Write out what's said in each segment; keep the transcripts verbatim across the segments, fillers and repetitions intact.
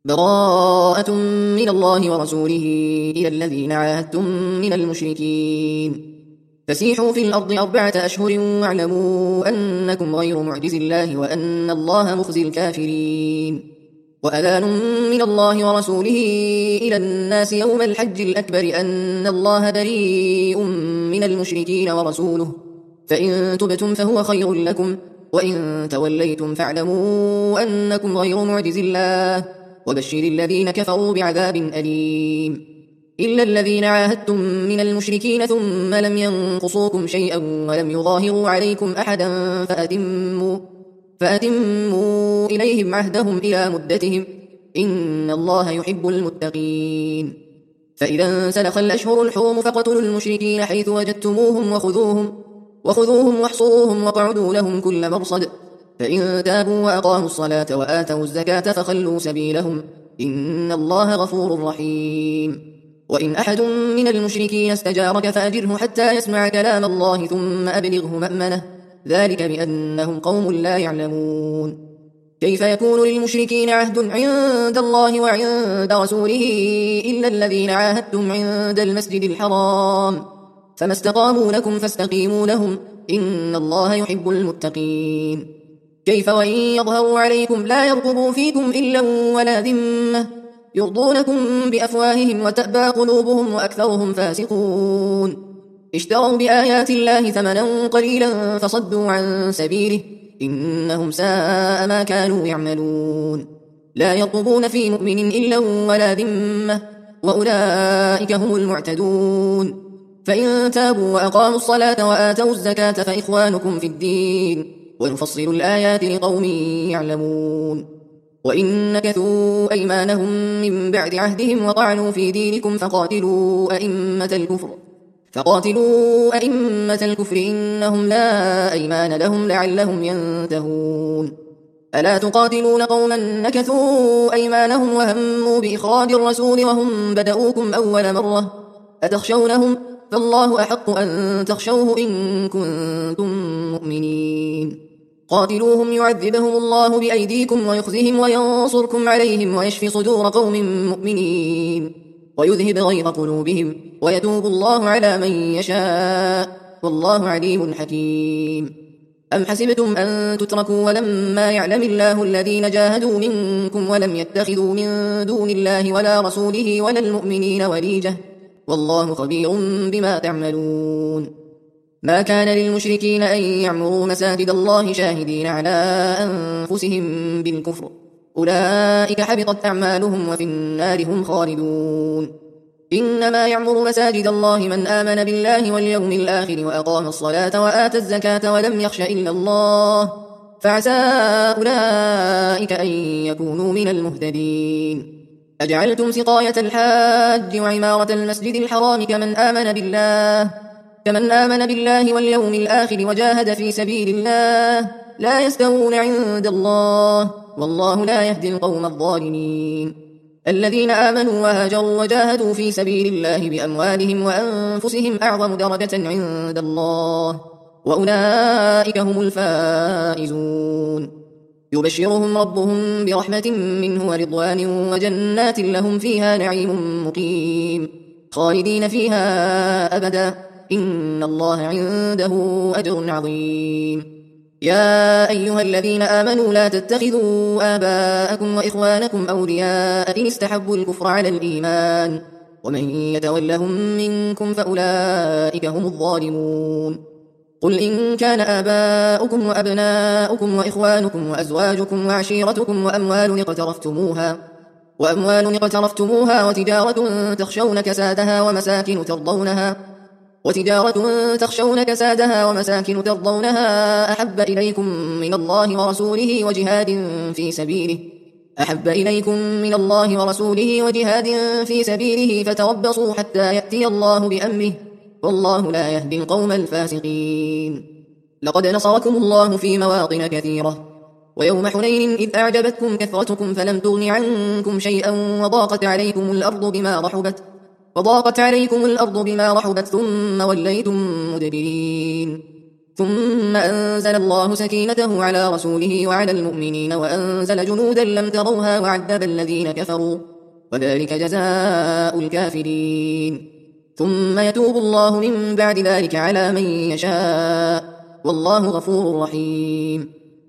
براءة من الله ورسوله إلى الذين عاهدتم من المشركين فسيحوا في الأرض أربعة أشهر واعلموا أنكم غير معجز الله وأن الله مخزي الكافرين وأذان من الله ورسوله إلى الناس يوم الحج الأكبر أن الله بريء من المشركين ورسوله فإن تبتم فهو خير لكم وإن توليتم فاعلموا أنكم غير معجز الله وبشر الذين كفروا بعذاب أليم إلا الذين عاهدتم من المشركين ثم لم ينقصوكم شيئا ولم يظاهروا عليكم أحدا فأتموا, فأتموا إليهم عهدهم إلى مدتهم إن الله يحب المتقين فإذا انسلخ الأشهر الحرم فاقتلوا المشركين حيث وجدتموهم وخذوهم وخذوهم واحصروهم واقعدوا لهم كل مرصد فإن تابوا وأقاموا الصلاة وآتوا الزكاة فخلوا سبيلهم إن الله غفور رحيم وإن أحد من المشركين استجارك فأجره حتى يسمع كلام الله ثم أبلغه مأمنه ذلك بأنهم قوم لا يعلمون كيف يكون للمشركين عهد عند الله وعند رسوله إلا الذين عاهدتم عند المسجد الحرام فما استقاموا لكم فاستقيموا لهم إن الله يحب المتقين كيف وإن يظهروا عليكم لا يرقبوا فيكم إلا ولا ذمة يرضونكم بأفواههم وتأبى قلوبهم وأكثرهم فاسقون اشتروا بآيات الله ثمنا قليلا فصدوا عن سبيله إنهم ساء ما كانوا يعملون لا يرقبون في مؤمن إلا ولا ذمة وأولئك هم المعتدون فإن تابوا وأقاموا الصلاة وآتوا الزكاة فإخوانكم في الدين ونفصل الآيات لقوم يعلمون وإن نكثوا أيمانهم من بعد عهدهم وطعنوا في دينكم فقاتلوا أئمة الكفر فقاتلوا أئمة الكفر إنهم لا أيمان لهم لعلهم ينتهون ألا تقاتلون قوما نكثوا أيمانهم وهموا بإخراج الرسول وهم بدؤوكم أول مرة أتخشونهم فالله أحق أن تخشوه إن كنتم مؤمنين قاتلوهم يعذبهم الله بأيديكم ويخزهم وينصركم عليهم ويشفي صدور قوم مؤمنين ويذهب غيظ قلوبهم ويتوب الله على من يشاء والله عليم حكيم أم حسبتم أن تتركوا ولما يعلم الله الذين جاهدوا منكم ولم يتخذوا من دون الله ولا رسوله ولا المؤمنين وليجة والله خبير بما تعملون ما كان للمشركين أن يعمروا مساجد الله شاهدين على أنفسهم بالكفر أولئك حبطت أعمالهم وفي النار هم خالدون إنما يعمر مساجد الله من آمن بالله واليوم الآخر وأقام الصلاة وآتى الزكاة ولم يخش إلا الله فعسى أولئك أن يكونوا من المهتدين أجعلتم سقاية الحاج وعمارة المسجد الحرام كمن آمن بالله كمن آمن بالله واليوم الآخر وجاهد في سبيل الله لا يستوون عند الله والله لا يهدي القوم الظالمين الذين آمنوا وهاجروا وجاهدوا في سبيل الله بأموالهم وأنفسهم أعظم درجة عند الله وأولئك هم الفائزون يبشرهم ربهم برحمة منه ورضوان وجنات لهم فيها نعيم مقيم خالدين فيها أبدا إن الله عنده أجر عظيم يا أيها الذين آمنوا لا تتخذوا آباءكم وإخوانكم أولياء إن استحبوا الكفر على الإيمان ومن يتولهم منكم فأولئك هم الظالمون قل إن كان آباؤكم وأبناؤكم وإخوانكم وأزواجكم وعشيرتكم وأموال اقترفتموها وأموال اقترفتموها وتجارة تخشون كسادها ومساكن ترضونها وتجارة تخشون كسادها ومساكن ترضونها أحب إليكم من الله ورسوله وجهاد في سبيله أحب إليكم من الله ورسوله وجهاد في سبيله فتربصوا حتى يأتي الله بأمره والله لا يهدي القوم الفاسقين لقد نصركم الله في مواطن كثيرة ويوم حنين إذ أعجبتكم كثرتكم فلم تغن عنكم شيئا وضاقت عليكم الأرض بما رحبت وضاقت عليكم الأرض بما رحبت ثم وليتم مدبرين ثم أنزل الله سكينته على رسوله وعلى المؤمنين وأنزل جنودا لم تروها وعذب الذين كفروا وذلك جزاء الكافرين. ثم يتوب الله من بعد ذلك على من يشاء والله غفور رحيم.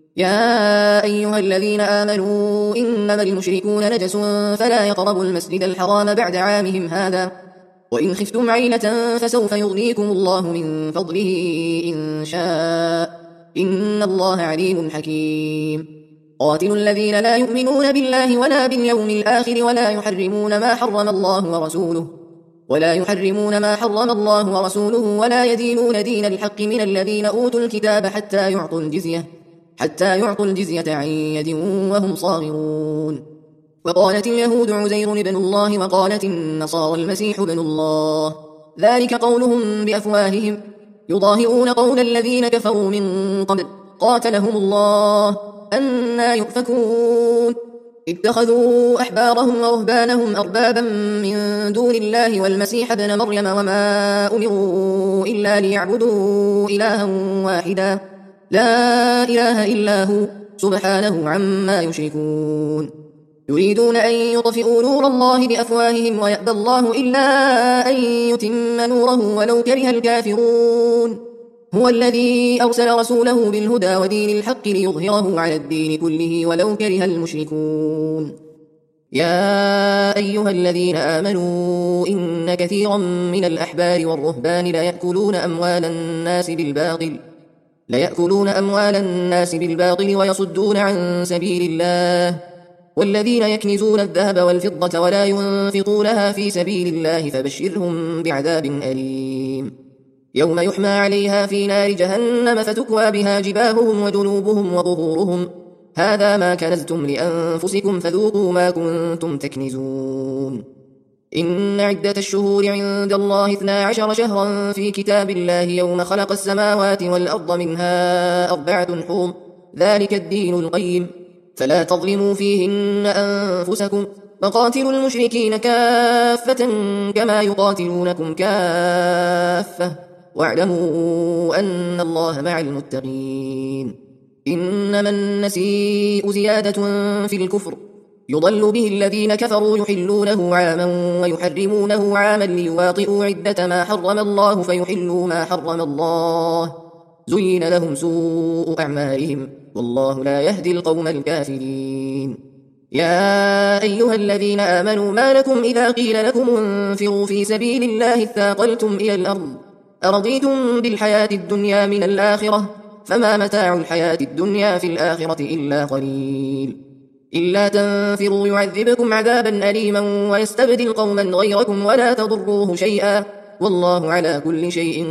يا أيها الذين آمنوا إنما المشركون نجس فلا يقربوا المسجد الحرام بعد عامهم هذا وإن خفتم عيلة فسوف يغنيكم الله من فضله إن شاء إن الله عليم حكيم. قاتلوا الذين لا يؤمنون بالله ولا باليوم الآخر ولا يحرمون ما حرم الله ورسوله ولا يحرمون ما حرم الله ورسوله ولا يدينون دين الحق من الذين أوتوا الكتاب حتى يعطوا الجزية حتى يعطوا الجزية عن يد وهم صاغرون. وقالت اليهود عزير ابن الله وقالت النصارى المسيح ابن الله ذلك قولهم بأفواههم يضاهئون قول الذين كفروا من قبل قاتلهم الله أنى يؤفكون. اتخذوا أحبارهم ورهبانهم أربابا من دون الله والمسيح ابن مريم وما أمروا إلا ليعبدوا إلها واحدا لا إله إلا هو سبحانه عما يشركون. يريدون أن يطفئوا نور الله بأفواههم ويأبى الله إلا أن يتم نوره ولو كره الكافرون. هو الذي أرسل رسوله بالهدى ودين الحق ليظهره على الدين كله ولو كره المشركون. يا أيها الذين آمنوا إن كثيرا من الأحبار والرهبان ليأكلون أموال الناس بالباطل ليأكلون أموال الناس بالباطل ويصدون عن سبيل الله والذين يكنزون الذهب والفضة ولا ينفقونها في سبيل الله فبشرهم بعذاب أليم. يوم يحمى عليها في نار جهنم فتكوى بها جباههم وجنوبهم وظهورهم هذا ما كنزتم لأنفسكم فذوقوا ما كنتم تكنزون. إن عدة الشهور عند الله اثنا عشر شهرا في كتاب الله يوم خلق السماوات والأرض منها أربعة حرم ذلك الدين القيم فلا تظلموا فيهن أنفسكم وقاتلوا المشركين كافة كما يقاتلونكم كافة واعلموا أن الله مع المتقين. إنما النسيء زيادة في الكفر يضل به الذين كفروا يحلونه عاما ويحرمونه عاما ليواطئوا عدة ما حرم الله فيحلوا ما حرم الله زين لهم سوء أعمالهم والله لا يهدي القوم الكافرين. يا أيها الذين آمنوا ما لكم إذا قيل لكم انفروا في سبيل الله اثاقلتم إلى الأرض أرضيتم بالحياة الدنيا من الآخرة فما متاع الحياة الدنيا في الآخرة إلا قليل. إلا تنفروا يعذبكم عذابا أليما ويستبدل قوما غيركم ولا تضروه شيئا والله على كل شيء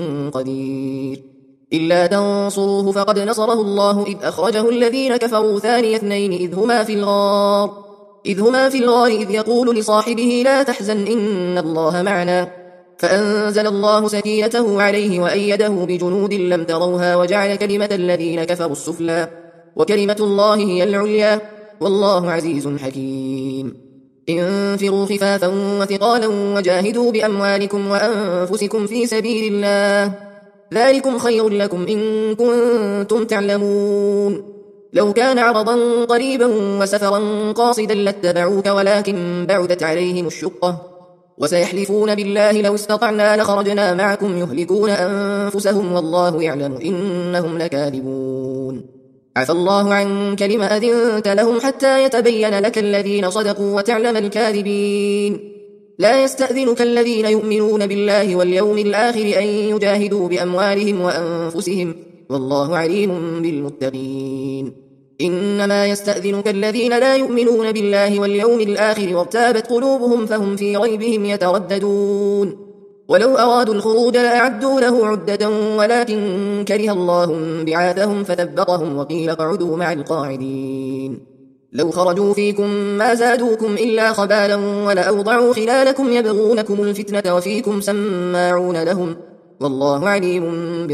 قدير. إلا تنصروه فقد نصره الله إذ أخرجه الذين كفروا ثاني اثنين إذ هما في الغار إذ هما في الغار إذ يقول لصاحبه لا تحزن إن الله معنا فأنزل الله سكينته عليه وأيده بجنود لم تروها وجعل كلمة الذين كفروا السفلى وكلمة الله هي العليا والله عزيز حكيم. انفروا خفافا وثقالا وجاهدوا بأموالكم وأنفسكم في سبيل الله ذلكم خير لكم إن كنتم تعلمون. لو كان عرضا قريبا وسفرا قاصدا لاتبعوك ولكن بعدت عليهم الشقة وسيحلفون بالله لو استطعنا لخرجنا معكم يهلكون أنفسهم والله يعلم إنهم لكاذبون. عفى الله عنك لما أذنت لهم حتى يتبين لك الذين صدقوا وتعلم الكاذبين. لا يستأذنك الذين يؤمنون بالله واليوم الآخر أن يجاهدوا بأموالهم وأنفسهم والله عليم بالمتقين. إنما يستأذنك الذين لا يؤمنون بالله واليوم الآخر وارتابت قلوبهم فهم في ريبهم يترددون. ولو أرادوا الخروج لأعدوا له عدة ولكن كره الله بعاثهم فثبطهم وقيل اقعدوا مع القاعدين. لو خرجوا فيكم ما زادوكم إلا خبالا ولأوضعوا خلالكم يبغونكم الفتنة وفيكم سماعون لهم والله عليم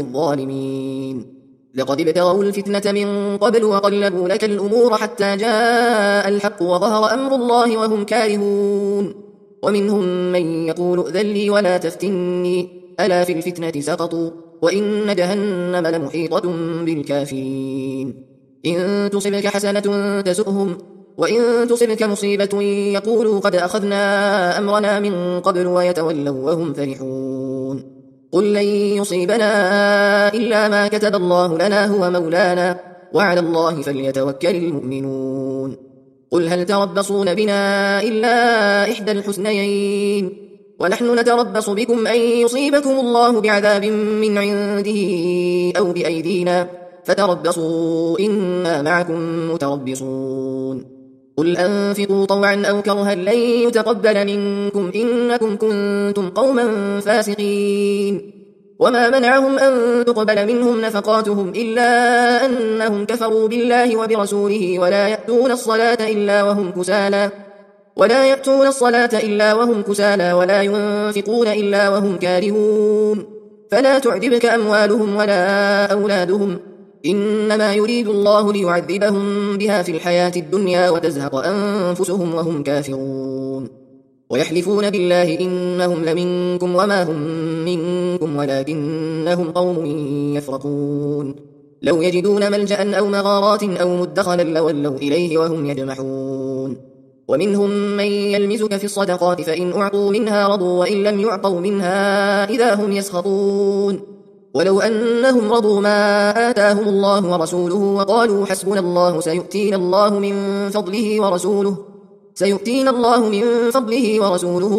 بالظالمين. لقد ابتغوا الفتنة من قبل وقلبوا لك الأمور حتى جاء الحق وظهر أمر الله وهم كارهون. ومنهم من يقول ائذن لي ولا تفتني ألا في الفتنة سقطوا وإن جهنم لمحيطة بالكافرين. إن تصبك حسنة تسؤهم، وإن تصبك مصيبة يقولوا قد أخذنا أمرنا من قبل ويتولوا وهم فرحون. قل لن يصيبنا إلا ما كتب الله لنا هو مولانا وعلى الله فليتوكل المؤمنون. قل هل تربصون بنا إلا إحدى الحسنيين، ونحن نتربص بكم أن يصيبكم الله بعذاب من عنده أو بأيدينا فتربصوا إنا معكم متربصون. قل أنفقوا طوعا أو كرها لن يتقبل منكم إنكم كنتم قوما فاسقين. وما منعهم أن تقبل منهم نفقاتهم إلا أنهم كفروا بالله وبرسوله ولا يأتون الصلاة إلا وهم كسالى ولا يأتون الصلاة إلا وهم كسالى ولا ينفقون إلا وهم كارهون. فلا تعجبك أموالهم ولا أولادهم، إنما يريد الله ليعذبهم بها في الحياة الدنيا وتزهق أنفسهم وهم كافرون. ويحلفون بالله إنهم لمنكم وما هم منكم ولكنهم قوم يفرقون. لو يجدون ملجأ أو مغارات أو مدخلا لولوا إليه وهم يجمحون. ومنهم من يلمزك في الصدقات فإن أعطوا منها رضوا وإن لم يعطوا منها إذا هم يسخطون. ولو أنهم رضوا ما آتاهم الله ورسوله وقالوا حسبنا الله سيؤتينا الله من فضله ورسوله سيؤتينا الله من فضله ورسوله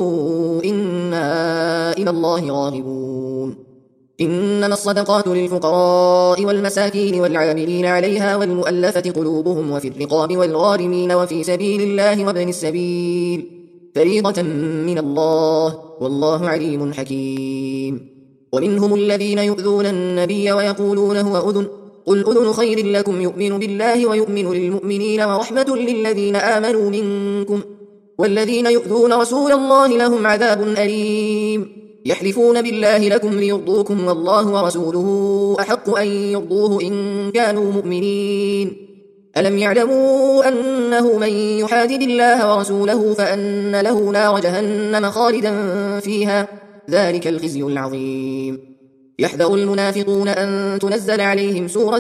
إنا إلى الله راغبون. إنما الصدقات للفقراء والمساكين والعاملين عليها والمؤلفة قلوبهم وفي الرقاب والغارمين وفي سبيل الله وابن السبيل فريضة من الله والله عليم حكيم. ومنهم الذين يؤذون النبي ويقولون هو أذن قل أذن خير لكم يؤمن بالله ويؤمن للمؤمنين ورحمة للذين آمنوا منكم والذين يؤذون رسول الله لهم عذاب أليم. يحلفون بالله لكم ليرضوكم والله ورسوله أحق أن يرضوه إن كانوا مؤمنين. ألم يعلموا أنه من يحادد الله ورسوله فأن له نار جهنم خالدا فيها ذلك الخزي العظيم. يحذر المنافقون أن تنزل عليهم سورة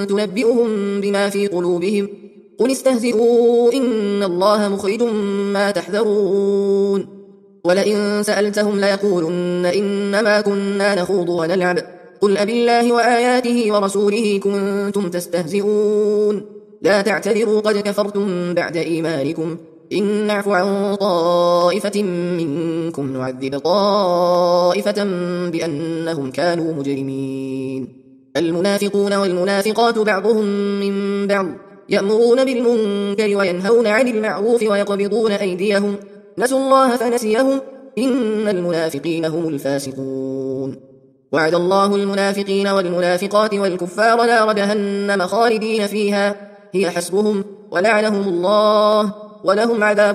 تنبئهم بما في قلوبهم قل استهزئوا إن الله مخرج ما تحذرون. ولئن سألتهم ليقولن إنما كنا نخوض ونلعب قل أبالله وآياته ورسوله كنتم تستهزئون لا تعتذروا قد كفرتم بعد إيمانكم إن نعف عن طائفة منكم نعذب طائفة بأنهم كانوا مجرمين. المنافقون والمنافقات بعضهم من بعض يأمرون بالمنكر وينهون عن المعروف ويقبضون أيديهم نسوا الله فنسيهم إن المنافقين هم الفاسقون. وعد الله المنافقين والمنافقات والكفار نار جهنم خالدين فيها هي حسبهم ولعنهم الله ولهم عذاب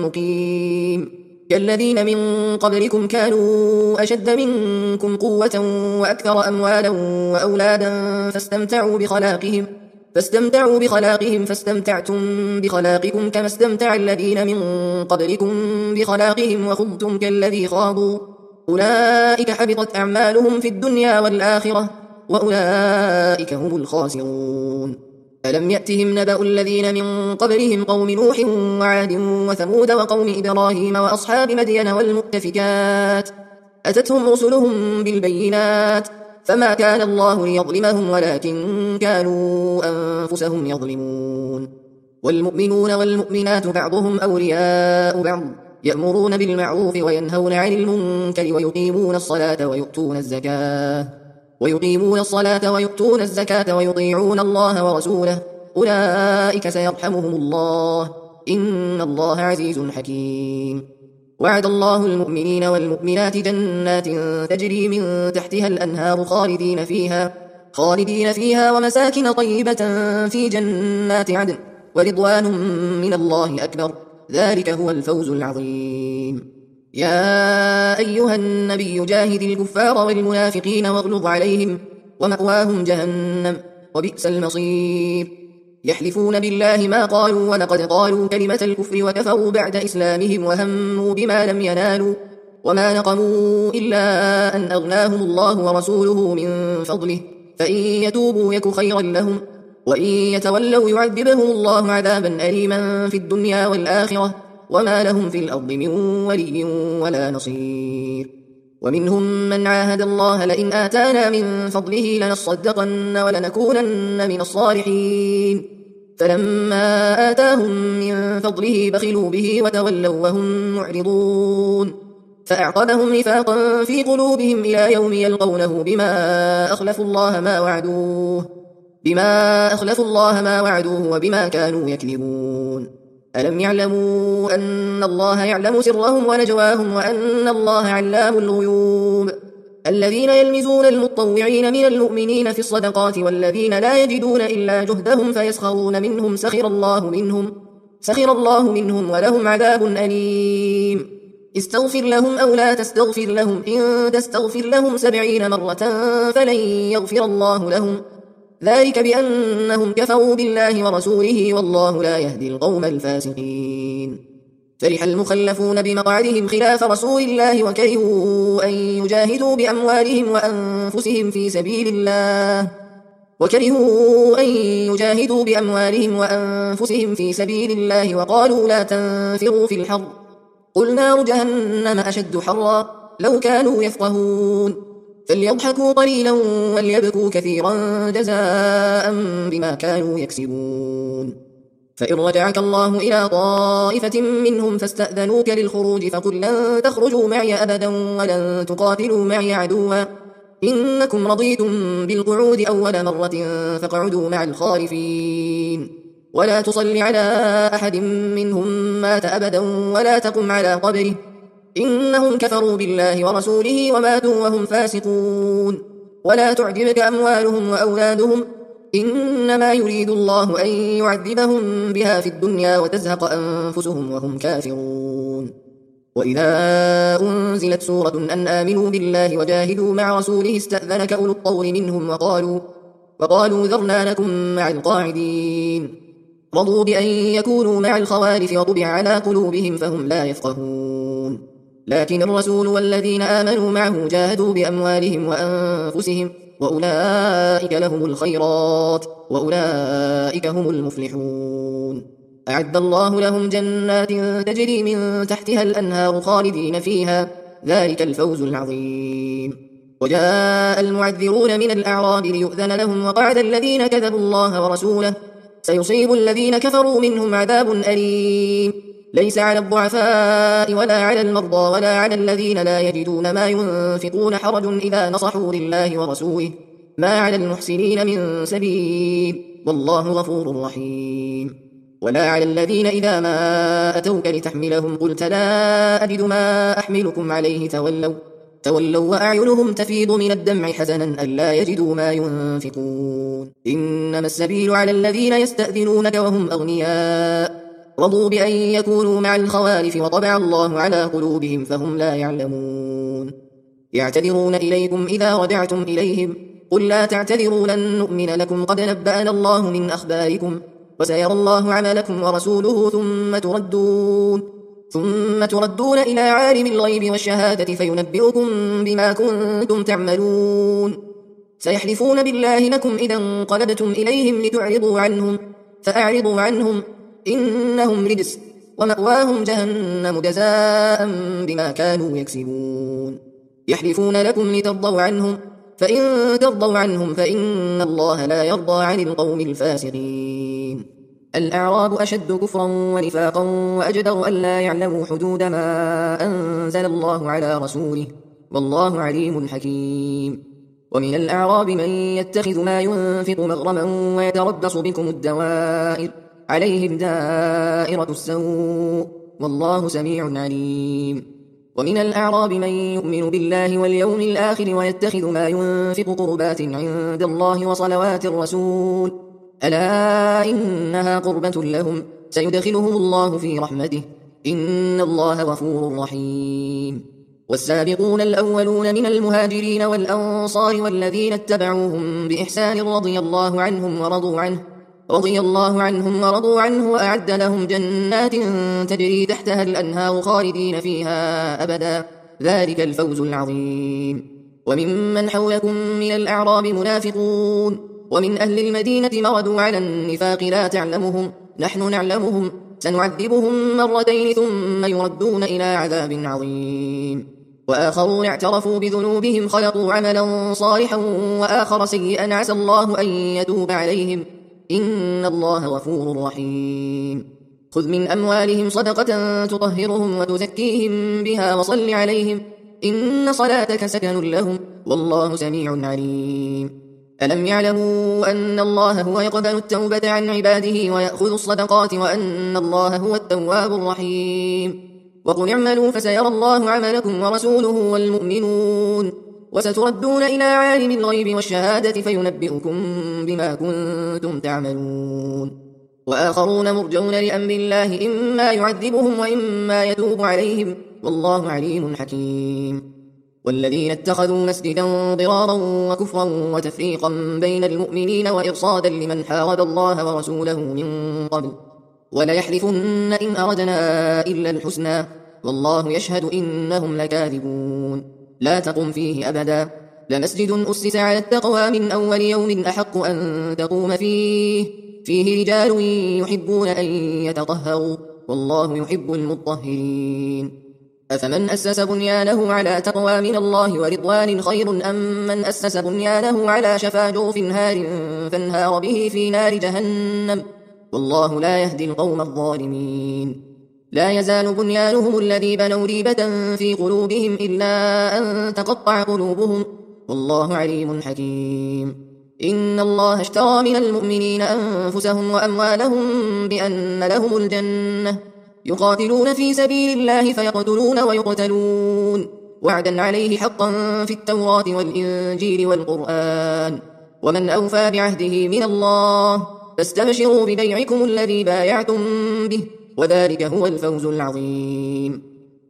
مقيم. كالذين من قبلكم كانوا أشد منكم قوة وأكثر أموالا وأولادا فاستمتعوا بخلاقهم فاستمتعوا بخلاقهم فاستمتعتم بخلاقكم كما استمتع الذين من قبلكم بخلاقهم وخضتم كالذي خاضوا أولئك حبطت أعمالهم في الدنيا والآخرة وأولئك هم الخاسرون. ألم يأتهم نبأ الذين من قبلهم قوم نوح وعاد وثمود وقوم إبراهيم وأصحاب مدين والمؤتفكات أتتهم رسلهم بالبينات فما كان الله ليظلمهم ولكن كانوا أنفسهم يظلمون. والمؤمنون والمؤمنات بعضهم أولياء بعض يأمرون بالمعروف وينهون عن المنكر ويقيمون الصلاة ويؤتون الزكاة ويقيمون الصلاة ويؤتون الزكاة ويطيعون الله ورسوله أولئك سيرحمهم الله إن الله عزيز حكيم. وعد الله المؤمنين والمؤمنات جنات تجري من تحتها الأنهار خالدين فيها خالدين فيها ومساكن طيبة في جنات عدن ورضوان من الله أكبر ذلك هو الفوز العظيم. يا أيها النبي جاهد الكفار والمنافقين واغلظ عليهم ومأواهم جهنم وبئس المصير. يحلفون بالله ما قالوا ولقد قالوا كلمة الكفر وكفروا بعد إسلامهم وهموا بما لم ينالوا وما نقموا إلا أن أغناهم الله ورسوله من فضله فإن يتوبوا يك خيرا لهم وإن يتولوا يعذبهم الله عذابا أليما في الدنيا والآخرة وما لهم في الأرض من ولي ولا نصير. ومنهم من عاهد الله لئن آتانا من فضله لنصدقن ولنكونن من الصالحين فلما آتاهم من فضله بخلوا به وتولوا وهم معرضون فأعقبهم نفاقا في قلوبهم إلى يوم يلقونه بما أخلفوا الله ما وعدوه بما أخلفوا الله ما وعدوه وبما كانوا يكذبون. ألم يعلموا أن الله يعلم سرهم ونجواهم وأن الله علام الغيوب. الذين يلمزون المطوعين من المؤمنين في الصدقات والذين لا يجدون إلا جهدهم فيسخرون منهم سخر الله منهم سخر الله منهم ولهم عذاب أليم. استغفر لهم أو لا تستغفر لهم إن تستغفر لهم سبعين مرة فلن يغفر الله لهم ذلك بأنهم كفروا بالله ورسوله والله لا يهدي القوم الفاسقين. فرح المخلفون بمقعدهم خلاف رسول الله وكرهوا أن يجاهدوا بأموالهم وأنفسهم في سبيل الله وكرهوا أن يجاهدوا بأموالهم وأنفسهم في سبيل الله وقالوا لا تنفروا في الحر قل نار جهنم أشد حرا لو كانوا يفقهون فليضحكوا قليلا وليبكوا كثيرا جزاء بما كانوا يكسبون. فإن رجعك الله إلى طائفة منهم فاستأذنوك للخروج فقل لن تخرجوا معي أبدا ولن تقاتلوا معي عدوا إنكم رضيتم بالقعود أول مرة فاقعدوا مع الخالفين ولا تصل على أحد منهم مات أبدا ولا تقم على قبره إنهم كفروا بالله ورسوله وماتوا وهم فاسقون. ولا تعجبك أموالهم وأولادهم إنما يريد الله أن يعذبهم بها في الدنيا وتزهق أنفسهم وهم كافرون. وإذا أنزلت سورة أن آمنوا بالله وجاهدوا مع رسوله استأذنك أولو الطول منهم وقالوا, وقالوا ذرنا لكم مع القاعدين رضوا بأن يكونوا مع الخوالف وطبع على قلوبهم فهم لا يفقهون. لكن الرسول والذين آمنوا معه جاهدوا بأموالهم وأنفسهم وأولئك لهم الخيرات وأولئك هم المفلحون. أعد الله لهم جنات تجري من تحتها الأنهار خالدين فيها ذلك الفوز العظيم. وجاء المعذرون من الأعراب ليؤذن لهم وقعد الذين كذبوا الله ورسوله سيصيب الذين كفروا منهم عذاب أليم. ليس على الضعفاء ولا على المرضى ولا على الذين لا يجدون ما ينفقون حرج إذا نصحوا لله ورسوله ما على المحسنين من سبيل والله غفور رحيم. ولا على الذين إذا ما أتوك لتحملهم قلت لا أجد ما أحملكم عليه تولوا تولوا وأعينهم تفيض من الدمع حزنا ألا يجدوا ما ينفقون. إنما السبيل على الذين يستأذنونك وهم أغنياء رضوا بأن يكونوا مع الخوالف وطبع الله على قلوبهم فهم لا يعلمون. يعتذرون إليكم إذا رجعتم إليهم قل لا تعتذروا لن نؤمن لكم قد نبأنا الله من أخباركم وسيرى الله عملكم ورسوله ثم تردون ثم تردون إلى عالم الغيب والشهادة فينبئكم بما كنتم تعملون. سيحلفون بالله لكم إذا انقلبتم إليهم لتعرضوا عنهم فأعرضوا عنهم إنهم رجس ومأواهم جهنم جزاء بما كانوا يكسبون. يحلفون لكم لترضوا عنهم فإن ترضوا عنهم فإن الله لا يرضى عن القوم الفاسقين. الأعراب أشد كفرا ونفاقا وأجدر أن لا يعلموا حدود ما أنزل الله على رسوله والله عليم حكيم. ومن الأعراب من يتخذ ما ينفق مغرما ويتربص بكم الدوائر عليهم دائرة السوء والله سميع عليم. ومن الأعراب من يؤمن بالله واليوم الآخر ويتخذ ما ينفق قربات عند الله وصلوات الرسول ألا إنها قربة لهم سيدخلهم الله في رحمته إن الله غفور رحيم. والسابقون الأولون من المهاجرين والأنصار والذين اتبعوهم بإحسان رضي الله عنهم ورضوا عنه رضي الله عنهم ورضوا عنه وأعد لهم جنات تجري تحتها الأنهار خالدين فيها أبدا ذلك الفوز العظيم. وممن حولكم من الأعراب منافقون ومن أهل المدينة مردوا على النفاق لا تعلمهم نحن نعلمهم سنعذبهم مرتين ثم يردون إلى عذاب عظيم. وآخرون اعترفوا بذنوبهم خلقوا عملا صالحا وآخر سيئا عسى الله أن يتوب عليهم إن الله غفور رحيم. خذ من أموالهم صدقة تطهرهم وتزكيهم بها وصل عليهم إن صلاتك سكن لهم والله سميع عليم. ألم يعلموا أن الله هو يقبل التوبة عن عباده ويأخذ الصدقات وأن الله هو التواب الرحيم. وقل اعملوا فسيرى الله عملكم ورسوله والمؤمنون وستردون إلى عالم الغيب والشهادة فينبئكم بما كنتم تعملون. وآخرون مرجون لأمر الله إما يعذبهم وإما يتوب عليهم والله عليم حكيم. والذين اتخذوا مسجدا ضرارا وكفرا وتفريقا بين المؤمنين وإرصادا لمن حارب الله ورسوله من قبل وليحلفن إن أردنا إلا الحسنى والله يشهد إنهم لكاذبون. لا تقم فيه أبدا لمسجد أسس على التقوى من أول يوم أحق أن تقوم فيه فيه رجال يحبون أن يتطهروا والله يحب المطهرين. أفمن أسس بنيانه على تقوى من الله ورضوان خير أم من أسس بنيانه على شفا جرف هار فانهار به في نار جهنم والله لا يهدي القوم الظالمين. لا يزال بنيانهم الذي بنوا ريبة في قلوبهم إلا أن تقطع قلوبهم والله عليم حكيم. إن الله اشترى من المؤمنين أنفسهم وأموالهم بأن لهم الجنة يقاتلون في سبيل الله فيقتلون ويقتلون وعدا عليه حقا في التوراة والإنجيل والقرآن ومن أوفى بعهده من الله فاستبشروا ببيعكم الذي بايعتم به وذلك هو الفوز العظيم.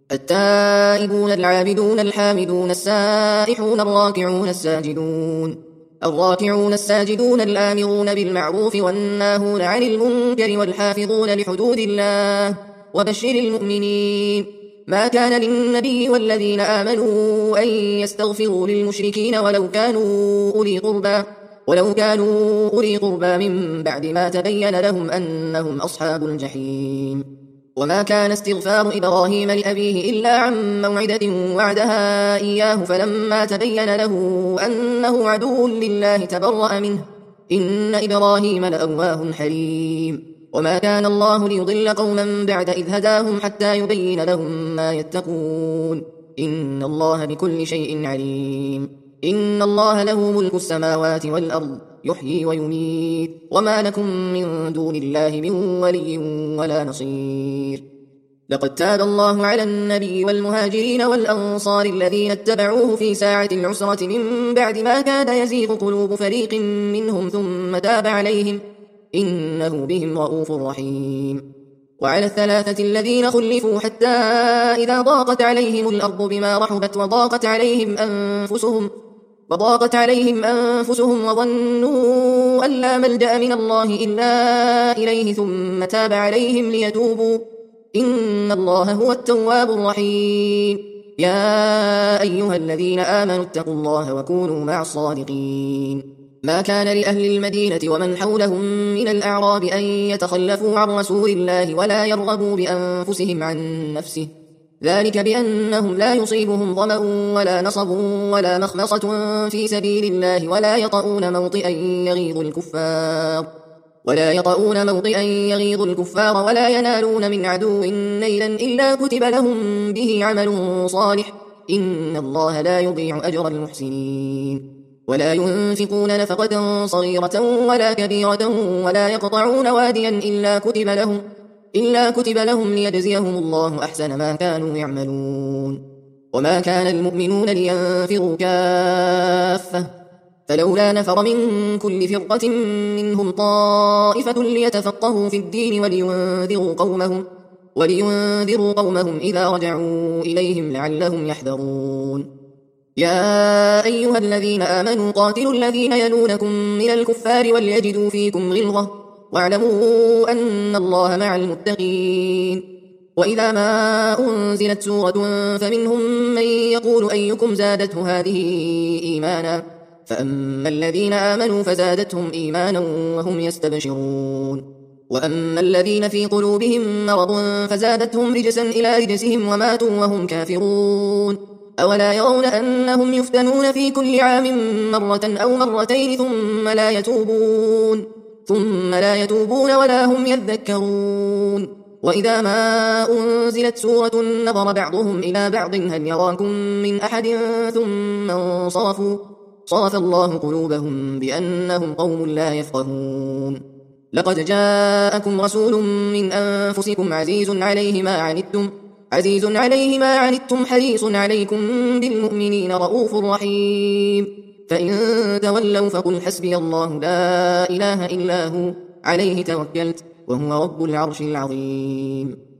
التائبون العابدون الحامدون السائحون الراكعون الساجدون الراكعون الساجدون الآمرون بالمعروف والناهون عن المنكر والحافظون لحدود الله وبشر المؤمنين. ما كان للنبي والذين آمنوا أن يستغفروا للمشركين ولو كانوا أولي قربى ولو كانوا أولي قربى من بعد ما تبين لهم أنهم أصحاب الجحيم. وما كان استغفار إبراهيم لأبيه إلا عن موعدة وعدها إياه فلما تبين له أنه عدو لله تبرأ منه إن إبراهيم لأواه حليم. وما كان الله ليضل قوما بعد إذ هداهم حتى يبين لهم ما يتقون إن الله بكل شيء عليم. إن الله له ملك السماوات والأرض يحيي ويميت وما لكم من دون الله من ولي ولا نصير. لقد تاب الله على النبي والمهاجرين والأنصار الذين اتبعوه في ساعة العسرة من بعد ما كاد يزيغ قلوب فريق منهم ثم تاب عليهم إنه بهم رؤوف رحيم. وعلى الثلاثة الذين خلفوا حتى إذا ضاقت عليهم الأرض بما رحبت وضاقت عليهم أنفسهم وضاقت عليهم أنفسهم وظنوا أن لا ملجأ من الله إلا إليه ثم تاب عليهم ليتوبوا إن الله هو التواب الرحيم. يا أيها الذين آمنوا اتقوا الله وكونوا مع الصادقين. ما كان لأهل المدينة ومن حولهم من الأعراب أن يتخلفوا عن رسول الله ولا يرغبوا بأنفسهم عن نفسه ذلك بأنهم لا يصيبهم ظمأ ولا نصب ولا مخمصة في سبيل الله ولا يطؤون موطئا يغيظ الكفار ولا يطؤون موطئا يغيظ الكفار ولا ينالون من عدو نيلا إلا كتب لهم به عمل صالح إن الله لا يضيع أجر المحسنين. ولا ينفقون نفقة صغيرة ولا كبيرة ولا يقطعون واديا إلا كتب لهم إلا كتب لهم ليجزيهم الله أحسن ما كانوا يعملون. وما كان المؤمنون لينفروا كافة فلولا نفر من كل فرقة منهم طائفة ليتفقهوا في الدين ولينذروا قومهم ولينذروا قومهم إذا رجعوا إليهم لعلهم يحذرون. يا أيها الذين آمنوا قاتلوا الذين يلونكم من الكفار وليجدوا فيكم غلظة واعلموا أن الله مع المتقين. وإذا ما أنزلت سورة فمنهم من يقول أيكم زادته هذه إيمانا فأما الذين آمنوا فزادتهم إيمانا وهم يستبشرون وأما الذين في قلوبهم مرض فزادتهم رجسا إلى رجسهم وماتوا وهم كافرون أولا يرون أنهم يفتنون في كل عام مرة أو مرتين ثم لا يتوبون ثم لا يتوبون ولا هم يذكرون وإذا ما أنزلت سورة نظر بعضهم إلى بعض هل يراكم من أحد ثم انصرفوا صرف الله قلوبهم بأنهم قوم لا يفقهون لقد جاءكم رسول من أنفسكم عزيز عليه ما عنتم عزيز عليه ما عنتم حريص عليكم بالمؤمنين رؤوف رحيم فإن تولوا فقل حسبي الله لا إله إلا هو عليه توكلت وهو رب العرش العظيم